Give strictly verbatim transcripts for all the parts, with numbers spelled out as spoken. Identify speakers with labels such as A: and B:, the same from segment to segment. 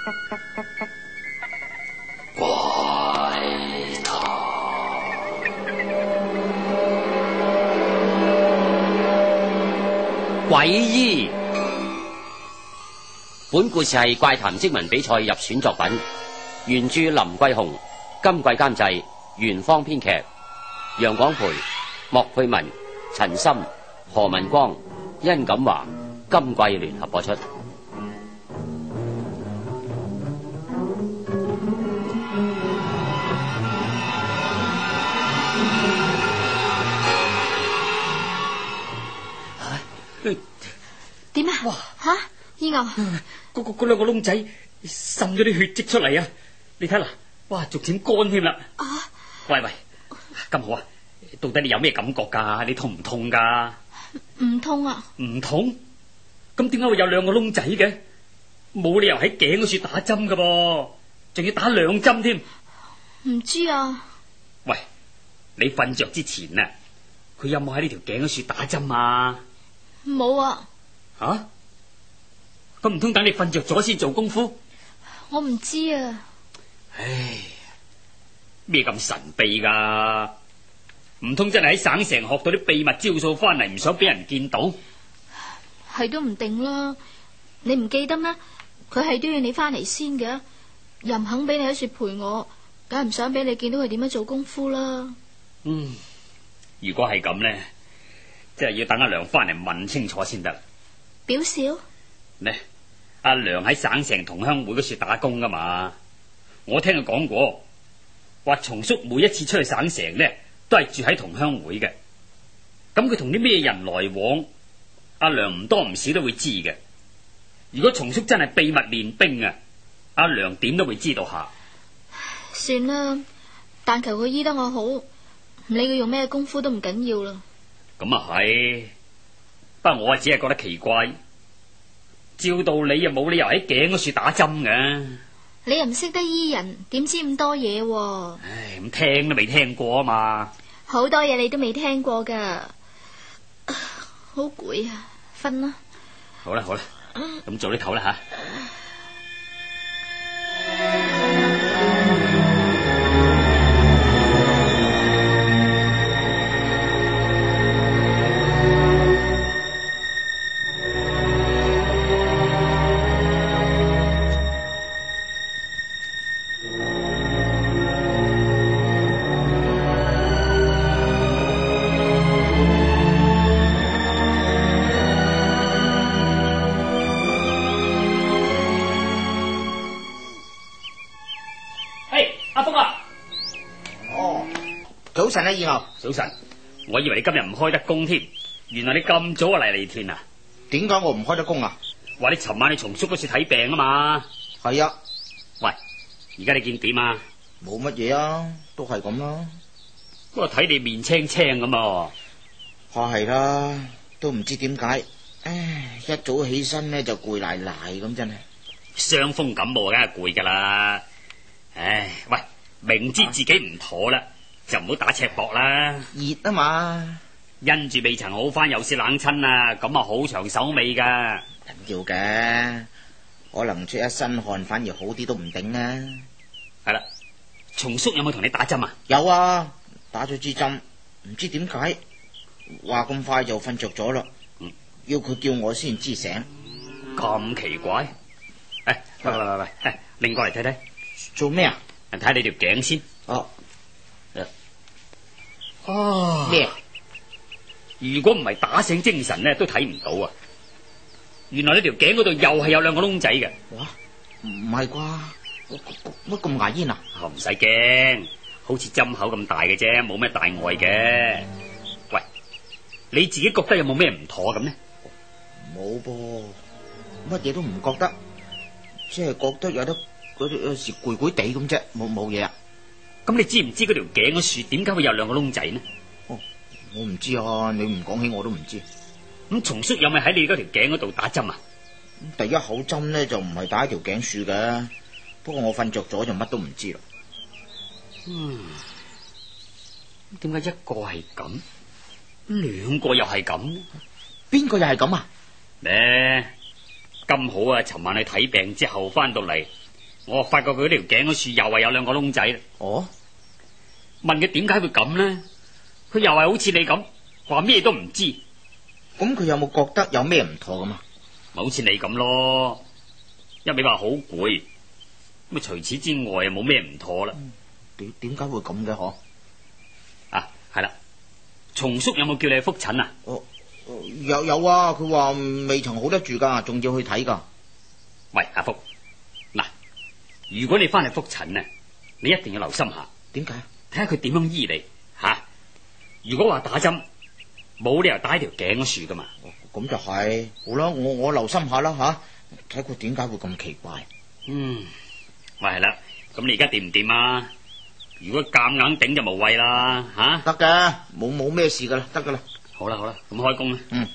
A: 怪談詭醫。本故事係怪談徵文比賽入選作品，原著林桂雄，今季監製袁方，編劇楊廣培、莫佩文、陳森、何文光、殷錦華，今季聯合播出。
B: 點啊？哇！吓，醫牛，
C: 嗰嗰嗰兩個窿仔滲咗啲血跡出嚟啊！你睇嗱，哇，逐漸乾添啦。啊！喂喂，咁好啊？到底你有咩感覺噶？你痛唔痛噶？
B: 唔痛啊？
C: 唔痛？咁點解會有兩個窿仔嘅？冇理由喺頸嗰處打針噶噃，仲要打兩針添。
B: 唔知啊。
C: 喂，你瞓着之前啊，佢有冇喺呢條頸嗰處打針啊？
B: 冇啊。
C: 吓？咁唔通等你瞓着咗先做功夫？
B: 我唔知啊。
C: 唉，咩咁神秘噶？唔通真係喺省城學到啲秘密招數翻嚟，唔想俾人見到？
B: 係都唔定啦。你唔記得咩？佢係都要你翻嚟先嘅，又唔肯俾你喺處陪我，梗係唔想俾你見到佢點樣做功夫啦。
C: 嗯，如果係咁呢，即係要等阿娘翻嚟問清楚先得。
B: 表少
C: 呢？阿娘喺省城同鄉會嗰處打工噶嘛？我聽佢講過，話松叔每一次出去省城呢，都係住喺同鄉會嘅。咁佢同啲咩人來往，阿娘唔多唔少都會知嘅。如果松叔真係秘密練兵啊，阿娘點都會知道下。
B: 算啦，但求佢醫得我好，唔理佢用咩功夫都唔緊要啦。
C: 咁啊係，不過我只係覺得奇怪，照道理又冇理由喺頸嗰處打針嘅。
B: 你又唔識得醫人，點知咁多嘢啊？
C: 唉，咁聽都未聽過啊嘛。
B: 好多嘢你都未聽過噶，好攰啊，瞓啦。
C: 好啦好啦，咁早啲唞啦吓。
D: 早晨啊，二牛。
C: 早晨，我以為你今日唔開得工添，原來你咁早啊嚟嚟田啊？
D: 點解我唔開得工啊？
C: 話你尋晚去松叔嗰處睇病啊嘛。
D: 係啊。
C: 喂，而家你見點啊？
D: 冇乜嘢啊，都係咁啦。
C: 不過睇你面青青咁啊。
D: 怕係啦，都唔知點解，唉，一早起身呢就攰賴賴咁，真係。
C: 傷風感冒梗係攰噶啦。唉，喂，明知自己唔妥啦。啊，就唔好打赤膊啦，
D: 熱啊嘛，
C: 因住未曾好翻，又是冷親啊，咁啊好長手尾噶。
D: 唔要嘅，可能出一身汗反而好啲都唔定啊。
C: 係啦，松叔有冇同你打針啊？
D: 有啊，打咗支針，唔知點解話咁快就瞓着咗啦。嗯，要佢叫我先知醒，
C: 咁奇怪。誒，喂喂喂喂，拎過嚟睇睇。
D: 做咩啊？
C: 睇你條頸先。
D: 哦。
C: 哦，
D: 咩？
C: 如果唔係打醒精神咧，都睇唔到啊！原來呢條頸嗰度又係有兩個窿仔嘅。
D: 哇，唔係啩？乜咁牙煙啊？
C: 唔使驚，好似針口咁大嘅啫，冇咩大礙嘅。喂，你自己覺得有冇咩唔妥咁呢？
D: 冇噃，乜嘢都唔覺得，即係覺得有得嗰有時攰攰地咁啫，冇冇嘢啊。
C: 咁你知唔知嗰條頸嗰樹點解會有兩個窿仔呢？
D: 哦，我唔知啊，你唔講起我都唔知。
C: 咁松叔有咪喺你嗰條頸嗰度打針啊？
D: 第一口針咧就唔係打一條頸樹嘅，不過我瞓着咗就乜都唔知啦。
C: 嗯，點解一個係咁，兩個又係咁？
D: 邊個又係咁啊？
C: 咧咁好啊！尋晚去睇病之後翻到嚟， 我發覺佢呢條頸嗰處又係有兩個窿仔。
D: 哦，
C: 問佢點解會咁呢？佢又係好似你咁話咩都唔知。
D: 咁佢有冇覺得有咩唔妥咁啊？
C: 咪好似你咁咯，一味話好攰，咁除此之外又冇咩唔妥啦。
D: 點點解會咁嘅嗬？
C: 啊，係啦，松叔有冇叫你去復診啊？
D: 哦，有有啊，佢話未曾好得住噶，仲要去睇噶。
C: 喂，阿福，嗱，如果你翻嚟復診啊，你一定要留心下。
D: 點解？
C: 睇下佢點樣醫你吓、啊。如果話打針，冇理由打喺條頸嗰處噶嘛。
D: 咁、哦、就係、是，好啦，我我留心下啦吓，睇佢點解會咁奇怪。
C: 嗯，喂係啦，咁你而家掂唔掂啊？如果夾硬頂就無謂啦，吓
D: 得嘅，冇冇咩事噶啦，得噶啦。
C: 好啦好啦，咁開工啦。
D: 嗯。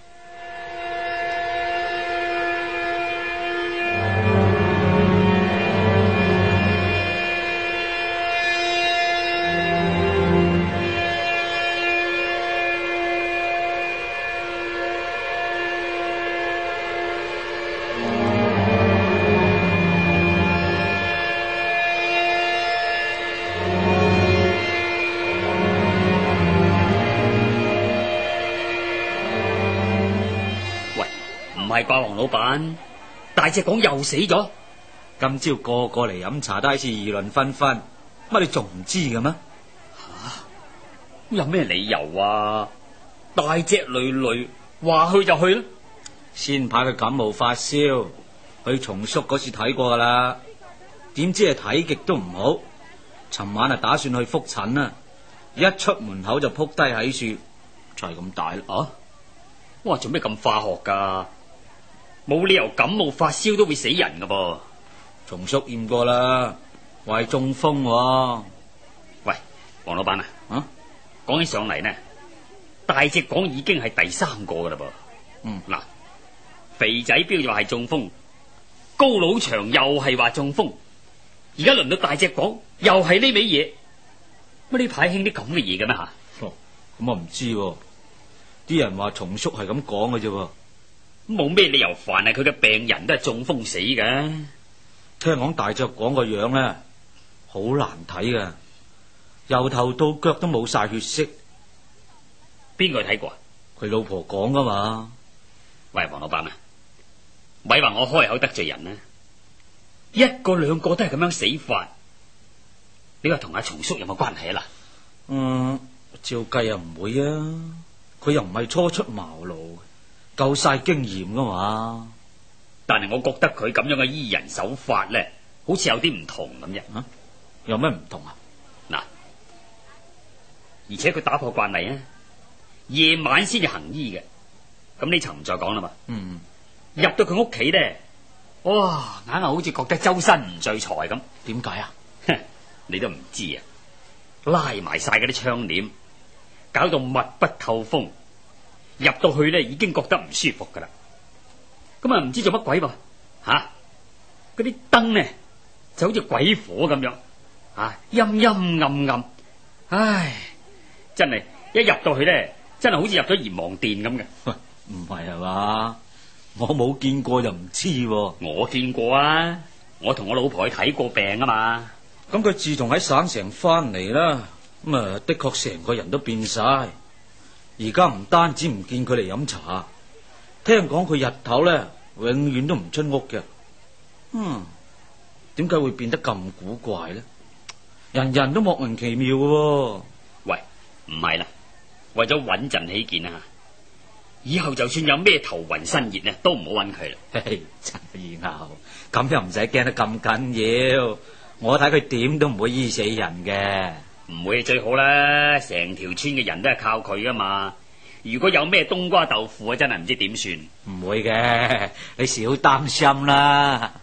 C: 唔係啩，黃老闆，大隻講又死咗。
E: 今朝個個嚟飲茶都係似議論紛紛，乜你仲唔知嘅咩？
C: 吓，有咩理由啊？大隻累累，話去就去啦。
E: 先排佢感冒發燒，去松叔嗰次睇過噶啦，點知係睇極都唔好。尋晚啊打算去復診啊，一出門口就撲低喺樹，就係咁大啦。
C: 啊！哇，做咩咁化學噶？冇理由感冒發燒都會死人噶噃。
E: 松叔驗過啦，話係中風喎。
C: 喂，黃老闆啊，
E: 啊，
C: 講起上嚟呢，大隻講已經係第三個噶啦噃。
E: 嗯，
C: 嗱，肥仔標又話係中風，高老長又係話中風，而家輪到大隻講又係呢味嘢。乜呢排興啲咁嘅嘢嘅咩吓？
E: 哦，咁我唔知喎，啲人話松叔係咁講嘅啫。
C: 冇咩理由凡係佢嘅病人都係中風死嘅。
E: 聽講大隻講個樣咧，好難睇嘅，由頭到腳都冇晒血色。
C: 邊個睇過啊？
E: 佢老婆講噶嘛。
C: 喂，黃老闆啊，咪話我開口得罪人啊！一個兩個都係咁樣死法，你話同阿松叔有冇關係啊？嗱，
E: 嗯，照計又唔會啊，佢又唔係初出茅廬，夠晒經驗噶嘛。
C: 但係我覺得佢咁樣嘅醫人手法咧，好似有啲唔同咁啫。
E: 啊，有咩唔同啊？
C: 嗱，而且佢打破慣例啊，夜晚先至行醫嘅。咁呢層唔再講啦嘛。
E: 嗯，
C: 入到佢屋企咧，哇，硬係好似覺得周身唔聚財咁。
E: 點解啊？
C: 你都唔知啊，拉埋晒嗰啲窗簾，搞到密不透風。入到去咧，已經覺得唔舒服噶啦。咁啊，唔知做乜鬼噃吓？嗰啲燈咧就好似鬼火咁樣，啊，陰陰暗暗。唉，真係一入到去咧，真係好似入咗閻王殿咁嘅。
E: 唔係係嘛？我冇見過就唔知喎。
C: 我見過啊，我同我老婆去睇過病啊嘛。
E: 咁佢自從喺省城翻嚟啦，咁啊的確成個人都變晒。而家唔單止唔見佢嚟飲茶，聽講佢日頭咧永遠都唔出屋嘅。嗯，點解會變得咁古怪咧？人人都莫名其妙嘅。
C: 喂，唔係啦，為咗穩陣起見啊，以後就算有咩頭暈身熱咧，都唔好揾佢啦。
E: 嘿嘿，陳二牛，咁又唔使驚得咁緊要。我睇佢點都唔會醫死人嘅。
C: 唔會最好啦，成條村嘅人都係靠佢噶嘛。如果有咩冬瓜豆腐啊，真係唔知點算。
E: 唔會嘅，你少擔心啦。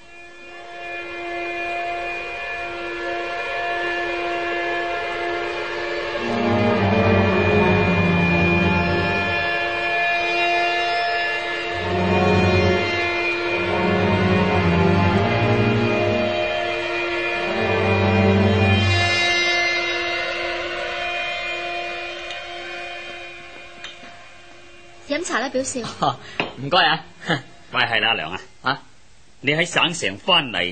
B: 飲茶啦，表少。
C: 唔該啊。喂，係啦，阿娘啊，啊，你喺省城翻嚟，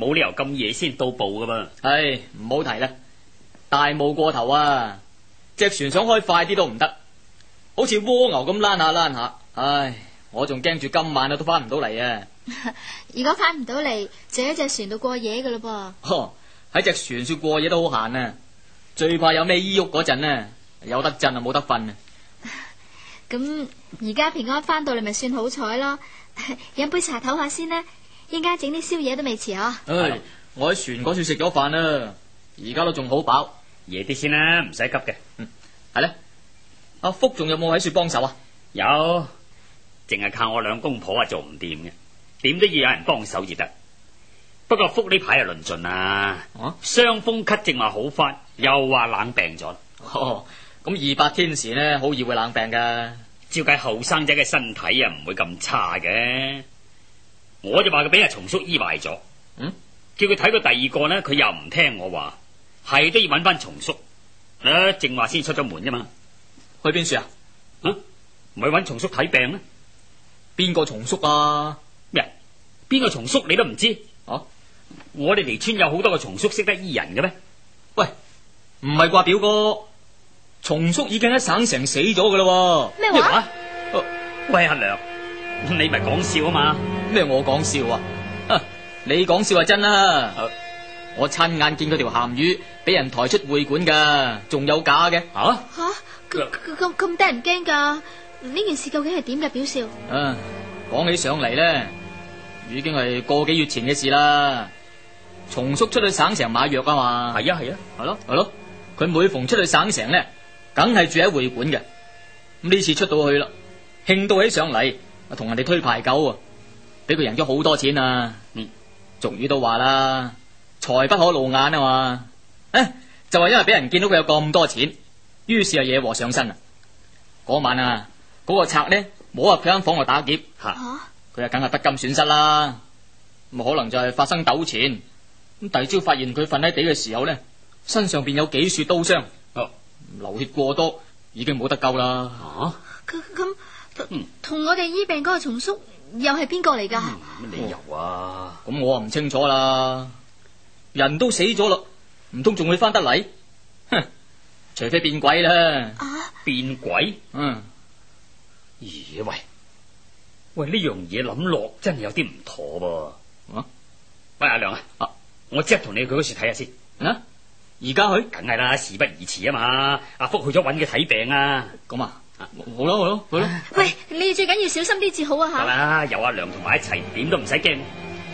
C: 冇理由咁夜先到埗噶嘛。
F: 唉，唔好提啦，大霧過頭啊！隻船想開快啲都唔得，好似蝸牛咁躝下躝下。唉，我仲驚住今晚啊都翻唔到嚟啊！
B: 如果翻唔到嚟，就喺隻船度過夜噶啦噃。
F: 呵，喺隻船說過夜都好閒啊，最怕有咩依郁嗰陣呢，有得震啊冇得瞓啊！
B: 咁而家平安翻到嚟咪算好彩咯，飲杯茶唞下先啦，一陣間整啲宵夜都未遲啊！
F: 唉，我喺船嗰處食咗飯啦，而家都仲好飽，
C: 夜啲先啦，唔使急嘅。
F: 嗯，係咧，阿福仲有冇喺處幫手啊？
C: 有，淨係靠我兩公婆啊做唔掂嘅，點都要有人幫手至得。不過福呢排啊論盡啦，傷風咳正話好翻，又話冷病咗。
F: 哦，咁二百天時呢，好易會冷病噶。
C: 照計後生仔嘅身體啊唔會咁差嘅，我就話佢俾阿松叔醫壞咗。
F: 嗯，
C: 叫佢睇過第二個呢，佢又唔聽我話，係都要揾翻松叔。啊，正話先出咗門啫嘛。
F: 去邊處啊？
C: 啊，唔係揾松叔睇病咩？
F: 邊個松叔啊？
C: 咩？邊個松叔你都唔知？
F: 啊，
C: 我哋離村有好多個松叔識得醫人嘅咩？
F: 喂，唔係啩表哥？松叔已經喺省城死咗噶啦。
B: 咩話？
F: 啊、
C: 喂阿娘，你咪講笑啊嘛？
F: 咩我講笑啊？啊你講笑係真啦。啊、我親眼見佢條鹹魚俾人抬出會館噶，仲有假嘅。
C: 吓
B: 吓咁咁咁得人驚噶？呢件事究竟係點嘅？表少
F: 啊，講起上嚟咧，已經係個幾月前嘅事啦。松叔出去省城買藥啊嘛。
C: 係啊係啊，
F: 係咯係咯，佢每逢出去省城咧，梗係住喺會館嘅。咁呢次出到去啦，興到起上嚟，同人哋推牌九啊，俾佢贏咗好多錢啊。
C: 嗯，
F: 俗語都話啦，財不可露眼啊嘛。誒，就係因為俾人見到佢有咁多錢，於是啊惹禍上身啊。嗰晚啊，嗰、嗰個賊咧摸入佢間房度打劫，吓佢啊梗係不甘損失啦。咁可能就係發生糾纏。咁第二朝發現佢瞓喺地嘅時候咧，身上邊有幾處刀傷，哦，流血過多，已經冇得救啦。
C: 啊，
B: 咁咁同我哋醫病嗰個松叔又係邊個嚟噶？
C: 乜、嗯、理由啊？
F: 咁、哦、我啊唔清楚啦。人都死咗咯，唔通仲會翻得嚟？哼，除非變鬼啦。
B: 啊，
C: 變鬼？
F: 嗯，
C: 咦喂喂，呢樣嘢諗落真係有啲唔妥噃。啊，喂阿娘啊，啊我即刻同你去嗰處睇下先。
F: 啊，而家去？
C: 梗係啦，事不宜遲啊嘛。阿福去咗揾佢睇病啊。
F: 咁啊，好咯好咯好咯。
B: 喂，你最緊要小心啲至好啊吓。
C: 得啦，有阿娘同埋一齊，點都唔使驚。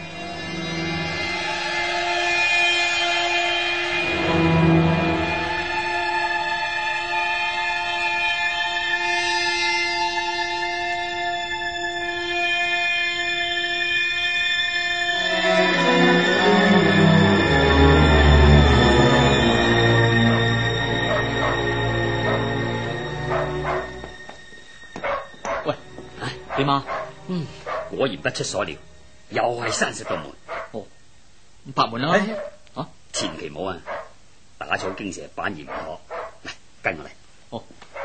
F: 點啊？
C: 嗯，果然不出所料，又係閂實道門。
F: 哦，咁拍門啦。
C: 啊，千祈唔好啊！打草驚蛇，反而唔可。嚟，跟我嚟。
F: 哦。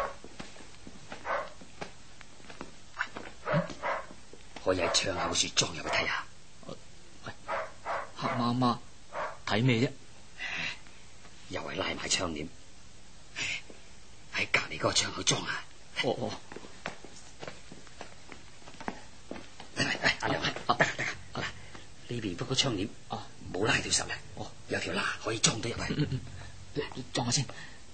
C: 嗯、可以喺窗口處裝入去睇下。
F: 喂，黑媽媽睇咩啫？
C: 又係拉埋窗簾，喺隔籬嗰個窗口裝啊！
F: 哦哦。
C: 阿娘，得得得，嗱，呢邊嗰個窗簾啊，冇拉條實嘅，哦，有條罅可以裝到入去。嗯嗯，裝下先。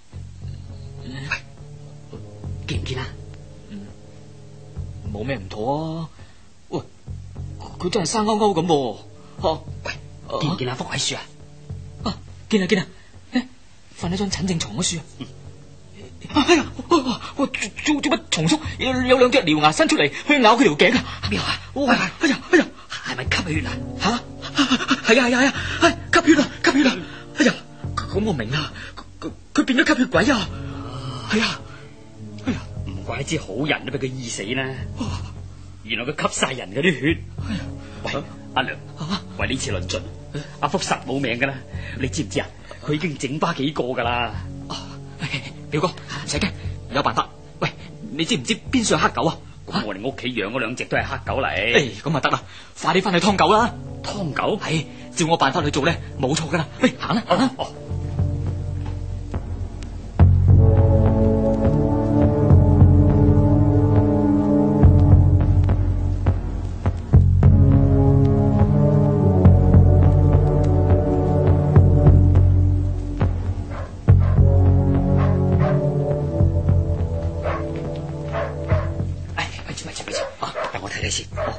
C: 喂，見唔見啊？
F: 嗯，冇咩唔妥啊。喂，佢真係生勾勾咁噃。吓，
C: 喂，見唔見阿福喺樹啊？
F: 啊，見啊見啊，誒，瞓喺張診症床嗰樹啊。哎呀，做做做乜？松叔有有兩隻獠牙伸出嚟，去咬佢條頸啊！
C: 咩話？
F: 喂，哎呀，哎呀，
C: 係咪吸血啊？
F: 吓，係啊係啊係啊，係吸血啊吸血啊！哎呀，咁我明啦，佢佢變咗吸血鬼啊！係啊，哎呀，
C: 唔怪之好人都俾佢醫死啦。原來佢吸晒人嗰啲血。喂，阿娘，喂，呢次論盡，阿福實冇命噶啦！你知唔知啊？佢已經整巴幾個噶啦。
F: 表哥唔使驚，有辦法。喂，你知唔知邊處係黑狗啊？
C: 咁我哋屋企養嗰兩隻都係黑狗嚟。
F: 誒，咁啊得啦，快啲翻去劏狗啦！
C: 湯狗
F: 係照我辦法去做咧，冇錯噶啦。喂，行啦，行啦。
C: 哦，哎，咪住咪住咪住，啊，等我睇睇先。哦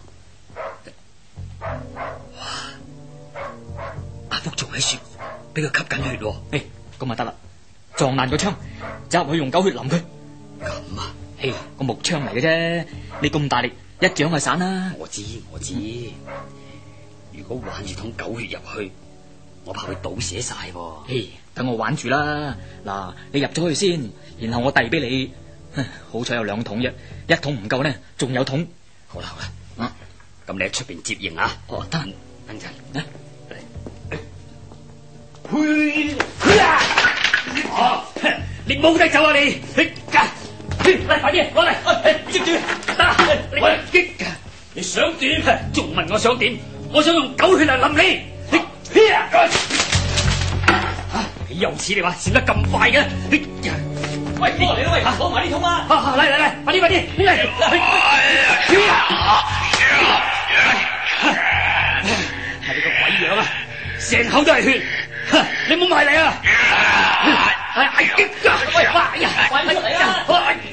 C: 阿福仲喺樹，俾佢吸緊血喎。
F: 誒，咁啊得啦，撞爛個槍，走入去用狗血淋佢。
C: 咁啊，
F: 誒，個木槍嚟嘅啫，你咁大力，一掌就散啦。
C: 我知我知。如果玩住桶狗血入去，我怕佢倒瀉晒喎。
F: 誒，等我玩住啦。嗱，你入咗去先，然後我遞俾你。好彩有兩桶啫，一桶唔夠呢，仲有桶。
C: 好啦好啦，啊，咁你喺出邊接應啊。
F: 哦，得。
C: 等陣。
F: 啊
C: 啊！你冇得走啊你！嚟快啲攞嚟，接住得！你你想點？仲問我想點？我想用狗血嚟淋你！你又似你話閃得咁快嘅？喂，過嚟啦喂，攞埋呢桶啊！嚟嚟嚟，快啲快啲嚟！係你個鬼樣啊！成口都係血！你唔好埋嚟啊！哎呀！喂，哎呀，快啲嚟啊！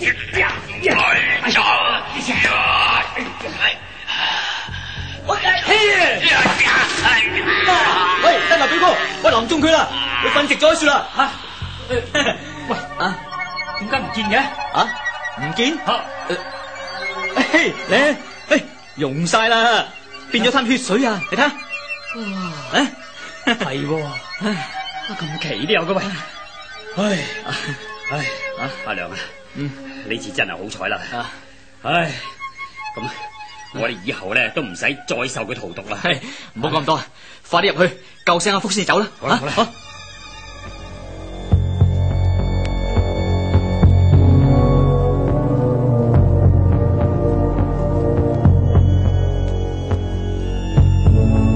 F: 喂，得啦，表哥，我淋中佢啦，佢瞓直咗喺樹啦。
C: 吓，喂啊，點解唔見嘅？
F: 啊，唔見？
C: 吓，
F: 嘿，咧，嘿，溶晒啦，變咗灘血水啊！你睇下，
C: 哇，係喎，咁奇都有嘅喂。唉，唉，啊，阿娘啊，嗯，呢次真係好彩啦。啊，唉，咁我哋以後咧都唔使再受佢荼毒啦。
F: 係，唔好講咁多，快啲入去救醒阿福先走啦。
C: 好啦好啦。好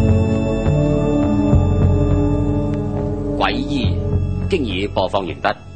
A: 詭醫經已播放完畢。